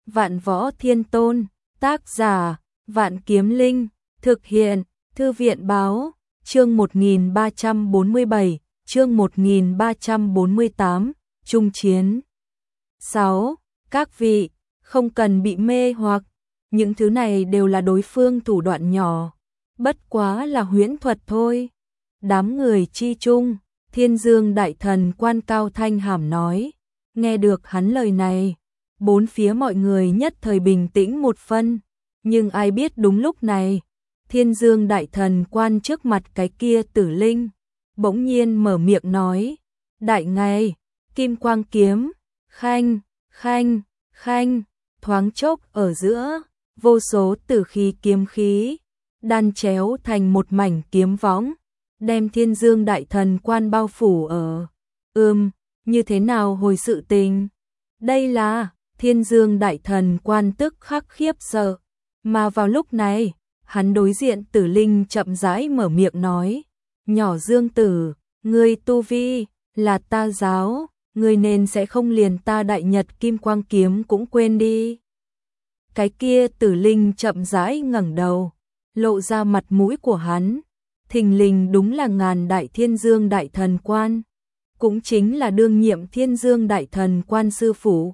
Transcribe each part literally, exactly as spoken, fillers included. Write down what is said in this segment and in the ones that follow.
Vạn Võ Thiên Tôn, tác giả, Vạn Kiếm Linh, thực hiện, Thư viện báo, chương một nghìn ba trăm bốn mươi bảy, chương một nghìn ba trăm bốn mươi tám, Trung Chiến. sáu. Các vị, không cần bị mê hoặc, những thứ này đều là đối phương thủ đoạn nhỏ, bất quá là huyễn thuật thôi. Đám người chi chung, Thiên Dương Đại Thần Quan cao thanh hàm nói, nghe được hắn lời này, bốn phía mọi người nhất thời bình tĩnh một phân, nhưng ai biết đúng lúc này, Thiên Dương Đại Thần Quan trước mặt cái kia Tử Linh, bỗng nhiên mở miệng nói, đại ngài, kim quang kiếm, khanh, khanh, khanh, thoáng chốc ở giữa, vô số tử khí kiếm khí, đan chéo thành một mảnh kiếm võng, đem Thiên Dương Đại Thần Quan bao phủ ở. Ừm, như thế nào hồi sự tình? Đây là, Thiên Dương Đại Thần Quan tức khắc khiếp sợ, mà vào lúc này, hắn đối diện Tử Linh chậm rãi mở miệng nói, nhỏ Dương Tử, ngươi tu vi, là ta giáo, ngươi nên sẽ không liền ta Đại Nhật Kim Quang Kiếm cũng quên đi. Cái kia Tử Linh chậm rãi ngẩng đầu, lộ ra mặt mũi của hắn, thình lình đúng là ngàn đại Thiên Dương Đại Thần Quan, cũng chính là đương nhiệm Thiên Dương Đại Thần Quan sư phụ.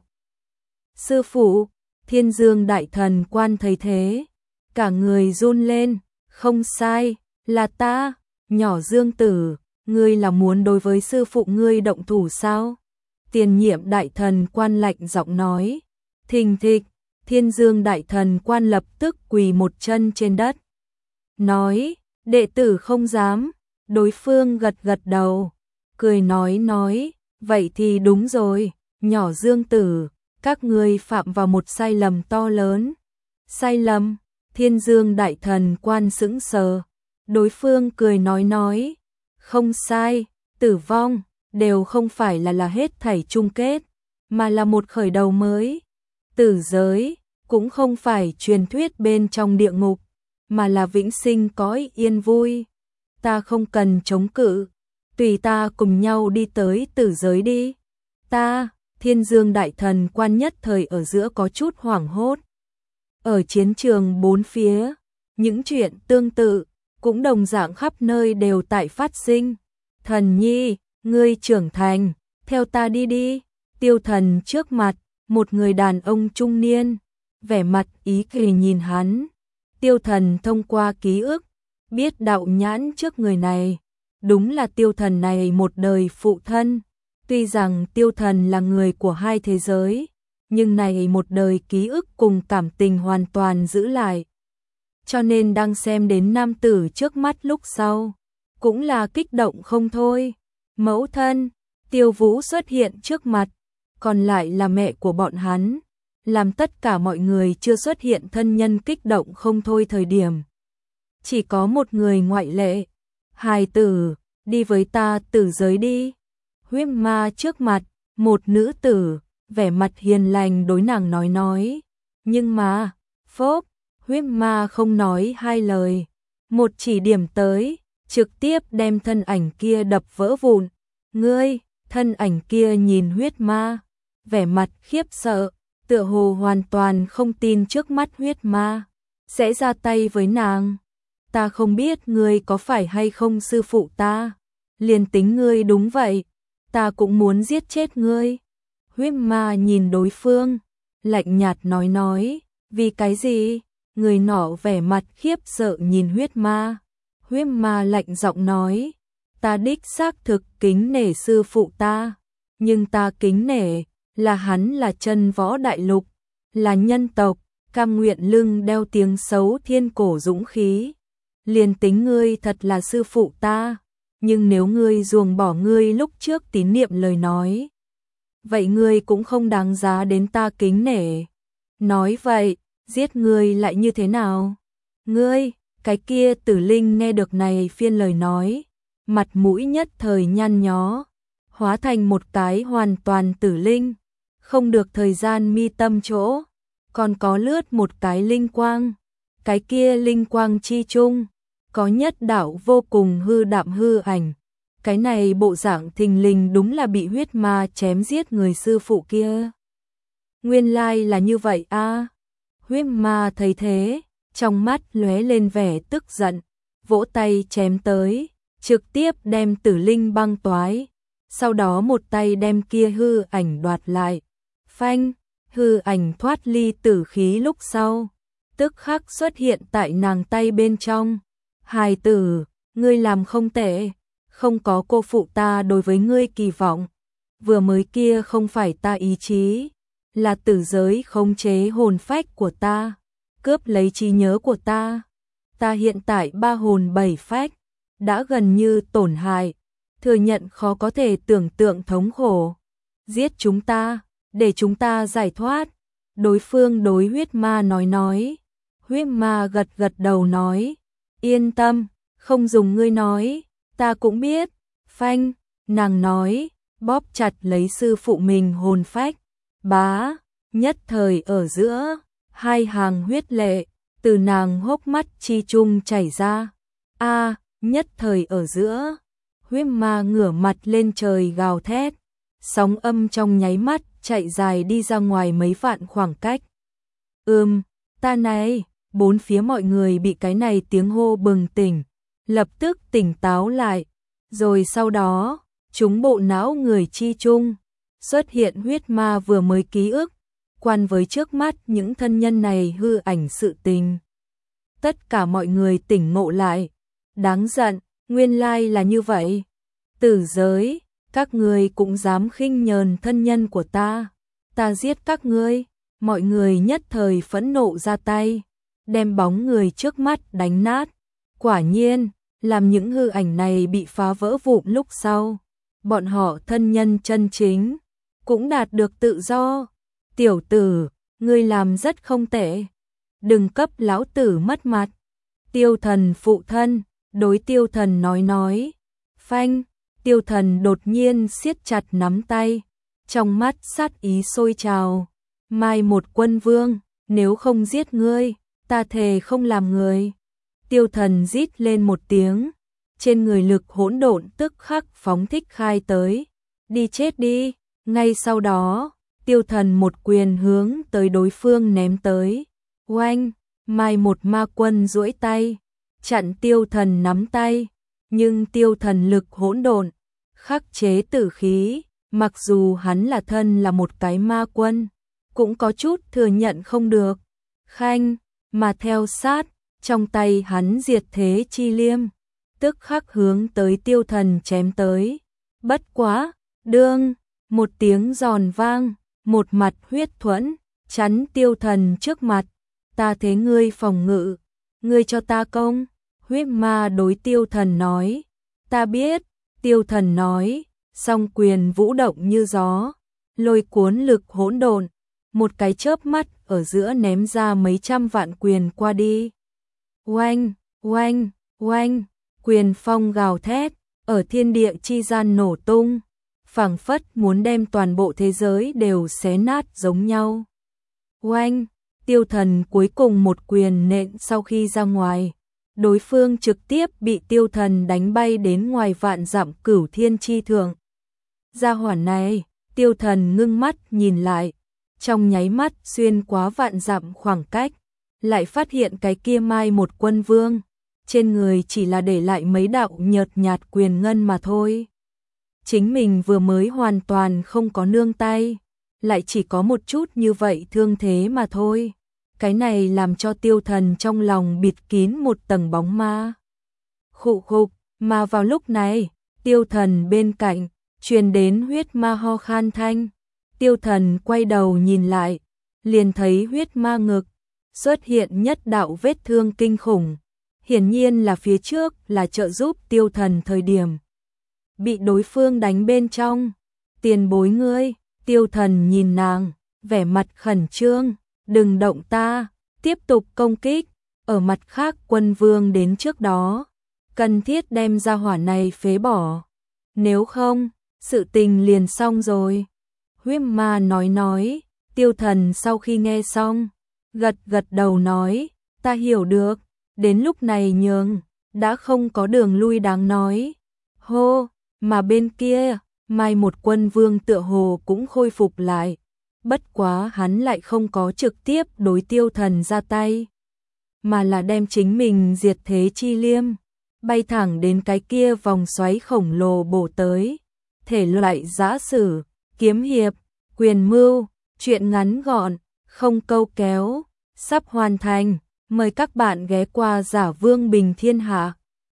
Sư phụ, Thiên Dương Đại Thần Quan thấy thế, cả người run lên, không sai, là ta, nhỏ Dương Tử, ngươi là muốn đối với sư phụ ngươi động thủ sao? Tiền nhiệm Đại Thần Quan lạnh giọng nói, thình thịch, Thiên Dương Đại Thần Quan lập tức quỳ một chân trên đất. Nói, đệ tử không dám, đối phương gật gật đầu, cười nói nói, vậy thì đúng rồi, nhỏ Dương Tử, các ngươi phạm vào một sai lầm to lớn. Sai lầm, Thiên Dương Đại Thần Quan sững sờ, đối phương cười nói nói, không sai, tử vong, đều không phải là là hết thảy chung kết, mà là một khởi đầu mới. Tử giới, cũng không phải truyền thuyết bên trong địa ngục, mà là vĩnh sinh cõi yên vui. Ta không cần chống cự, tùy ta cùng nhau đi tới tử giới đi. Ta, Thiên Dương Đại Thần Quan nhất thời ở giữa có chút hoảng hốt. Ở chiến trường bốn phía, những chuyện tương tự, cũng đồng dạng khắp nơi đều tại phát sinh. Thần nhi, ngươi trưởng thành, theo ta đi đi. Tiêu Thần trước mặt, một người đàn ông trung niên, vẻ mặt ý kỳ nhìn hắn. Tiêu Thần thông qua ký ức, biết đạo nhãn trước người này, đúng là Tiêu Thần này một đời phụ thân. Tuy rằng Tiêu Thần là người của hai thế giới, nhưng này một đời ký ức cùng cảm tình hoàn toàn giữ lại. Cho nên đang xem đến nam tử trước mắt lúc sau, cũng là kích động không thôi. Mẫu thân, Tiêu Vũ xuất hiện trước mặt, còn lại là mẹ của bọn hắn, làm tất cả mọi người chưa xuất hiện thân nhân kích động không thôi thời điểm. Chỉ có một người ngoại lệ, hài tử, đi với ta tử giới đi. Huyết ma trước mặt, một nữ tử, vẻ mặt hiền lành đối nàng nói nói. Nhưng mà, phốp, huyết ma không nói hai lời. Một chỉ điểm tới, trực tiếp đem thân ảnh kia đập vỡ vụn. Ngươi, thân ảnh kia nhìn huyết ma, vẻ mặt khiếp sợ, tựa hồ hoàn toàn không tin trước mắt huyết ma sẽ ra tay với nàng. Ta không biết ngươi có phải hay không sư phụ ta, liền tính ngươi đúng vậy, ta cũng muốn giết chết ngươi. Huyết ma nhìn đối phương, lạnh nhạt nói nói, vì cái gì? Người nọ vẻ mặt khiếp sợ nhìn huyết ma. Huyết ma lạnh giọng nói, ta đích xác thực kính nể sư phụ ta, nhưng ta kính nể là hắn là chân võ đại lục, là nhân tộc, cam nguyện lưng đeo tiếng xấu thiên cổ dũng khí. Liền tính ngươi thật là sư phụ ta, nhưng nếu ngươi ruồng bỏ ngươi lúc trước tín niệm lời nói, vậy ngươi cũng không đáng giá đến ta kính nể. Nói vậy, giết ngươi lại như thế nào? Ngươi, cái kia Tử Linh nghe được này phiên lời nói, mặt mũi nhất thời nhăn nhó, hóa thành một cái hoàn toàn tử linh, không được thời gian mi tâm chỗ, còn có lướt một cái linh quang, cái kia linh quang chi chung, có nhất đạo vô cùng hư đạm hư ảnh. Cái này bộ dạng thình lình đúng là bị huyết ma chém giết người sư phụ kia. nguyên lai là như vậy a. Huyết ma thấy thế, trong mắt lóe lên vẻ tức giận, vỗ tay chém tới, trực tiếp đem Tử Linh băng toái, sau đó một tay đem kia hư ảnh đoạt lại. Phanh, hư ảnh thoát ly tử khí lúc sau, tức khắc xuất hiện tại nàng tay bên trong. Hài tử, ngươi làm không tệ, không có cô phụ ta đối với ngươi kỳ vọng. Vừa mới kia không phải ta ý chí, là tử giới khống chế hồn phách của ta, cướp lấy trí nhớ của ta. Ta hiện tại ba hồn bảy phách, đã gần như tổn hại, thừa nhận khó có thể tưởng tượng thống khổ. Giết chúng ta, để chúng ta giải thoát. Đối phương đối huyết ma nói nói. Huyết ma gật gật đầu nói, yên tâm, không dùng ngươi nói, ta cũng biết. Phanh, nàng nói, bóp chặt lấy sư phụ mình hồn phách. Bá, nhất thời ở giữa, hai hàng huyết lệ từ nàng hốc mắt chi trung chảy ra. A, nhất thời ở giữa, huyết ma ngửa mặt lên trời gào thét, sóng âm trong nháy mắt chạy dài đi ra ngoài mấy vạn khoảng cách. Ừm, ta này, bốn phía mọi người bị cái này tiếng hô bừng tỉnh, lập tức tỉnh táo lại, rồi sau đó, chúng bộ não người chi chung, xuất hiện huyết ma vừa mới ký ức, quan với trước mắt những thân nhân này hư ảnh sự tình. Tất cả mọi người tỉnh ngộ lại, đáng giận, nguyên lai là như vậy. Tử giới, các ngươi cũng dám khinh nhờn thân nhân của ta, ta giết các ngươi. Mọi người nhất thời phẫn nộ ra tay, đem bóng người trước mắt đánh nát. Quả nhiên, làm những hư ảnh này bị phá vỡ vụn lúc sau, bọn họ thân nhân chân chính cũng đạt được tự do. Tiểu tử, ngươi làm rất không tệ, đừng cấp lão tử mất mặt. Tiêu Thần phụ thân đối Tiêu Thần nói nói. Phanh, Tiêu Thần đột nhiên siết chặt nắm tay, trong mắt sát ý sôi trào. Mai một quân vương, nếu không giết ngươi, ta thề không làm người. Tiêu Thần rít lên một tiếng, trên người lực hỗn độn tức khắc phóng thích khai tới. Đi chết đi. Ngay sau đó, Tiêu Thần một quyền hướng tới đối phương ném tới. Oanh, Mai một ma quân duỗi tay, chặn Tiêu Thần nắm tay, nhưng Tiêu Thần lực hỗn độn, khắc chế tử khí, mặc dù hắn là thân là một cái ma quân, cũng có chút thừa nhận không được. Khanh, mà theo sát, trong tay hắn diệt thế chi liêm, tức khắc hướng tới Tiêu Thần chém tới. Bất quá, đương, một tiếng giòn vang, một mặt huyết thuẫn, chắn Tiêu Thần trước mặt. Ta thế ngươi phòng ngự, ngươi cho ta công. Huyết ma đối Tiêu Thần nói. Ta biết. Tiêu Thần nói, song quyền vũ động như gió, lôi cuốn lực hỗn độn, một cái chớp mắt ở giữa ném ra mấy trăm vạn quyền qua đi. Oanh, oanh, oanh, quyền phong gào thét, ở thiên địa chi gian nổ tung, phảng phất muốn đem toàn bộ thế giới đều xé nát giống nhau. Oanh, Tiêu Thần cuối cùng một quyền nện sau khi ra ngoài, đối phương trực tiếp bị Tiêu Thần đánh bay đến ngoài vạn dặm cửu thiên chi thượng. Gia hỏa này, Tiêu Thần ngưng mắt nhìn lại, trong nháy mắt xuyên quá vạn dặm khoảng cách, lại phát hiện cái kia Mai một quân vương, trên người chỉ là để lại mấy đạo nhợt nhạt quyền ngân mà thôi. Chính mình vừa mới hoàn toàn không có nương tay, lại chỉ có một chút như vậy thương thế mà thôi. Cái này làm cho Tiêu Thần trong lòng bịt kín một tầng bóng ma. Khụ khục, mà vào lúc này, Tiêu Thần bên cạnh, truyền đến huyết ma ho khan thanh. Tiêu Thần quay đầu nhìn lại, liền thấy huyết ma ngực, xuất hiện nhất đạo vết thương kinh khủng. Hiển nhiên là phía trước là trợ giúp Tiêu Thần thời điểm bị đối phương đánh bên trong. Tiền bối ngươi, Tiêu Thần nhìn nàng, vẻ mặt khẩn trương. Đừng động ta, tiếp tục công kích. Ở mặt khác quân vương đến trước đó, cần thiết đem ra hỏa này phế bỏ. Nếu không, sự tình liền xong rồi. Huyết ma nói nói. Tiêu Thần sau khi nghe xong, gật gật đầu nói, ta hiểu được. Đến lúc này nhường, đã không có đường lui đáng nói. Hô, mà bên kia, Mai một quân vương tựa hồ cũng khôi phục lại. bất quá hắn lại không có trực tiếp đối Tiêu Thần ra tay, mà là đem chính mình diệt thế chi liêm, bay thẳng đến cái kia vòng xoáy khổng lồ bổ tới. Thể loại giã sử, kiếm hiệp, quyền mưu, truyện ngắn gọn, không câu kéo, sắp hoàn thành. Mời các bạn ghé qua Giả Vương Bình Thiên Hạ.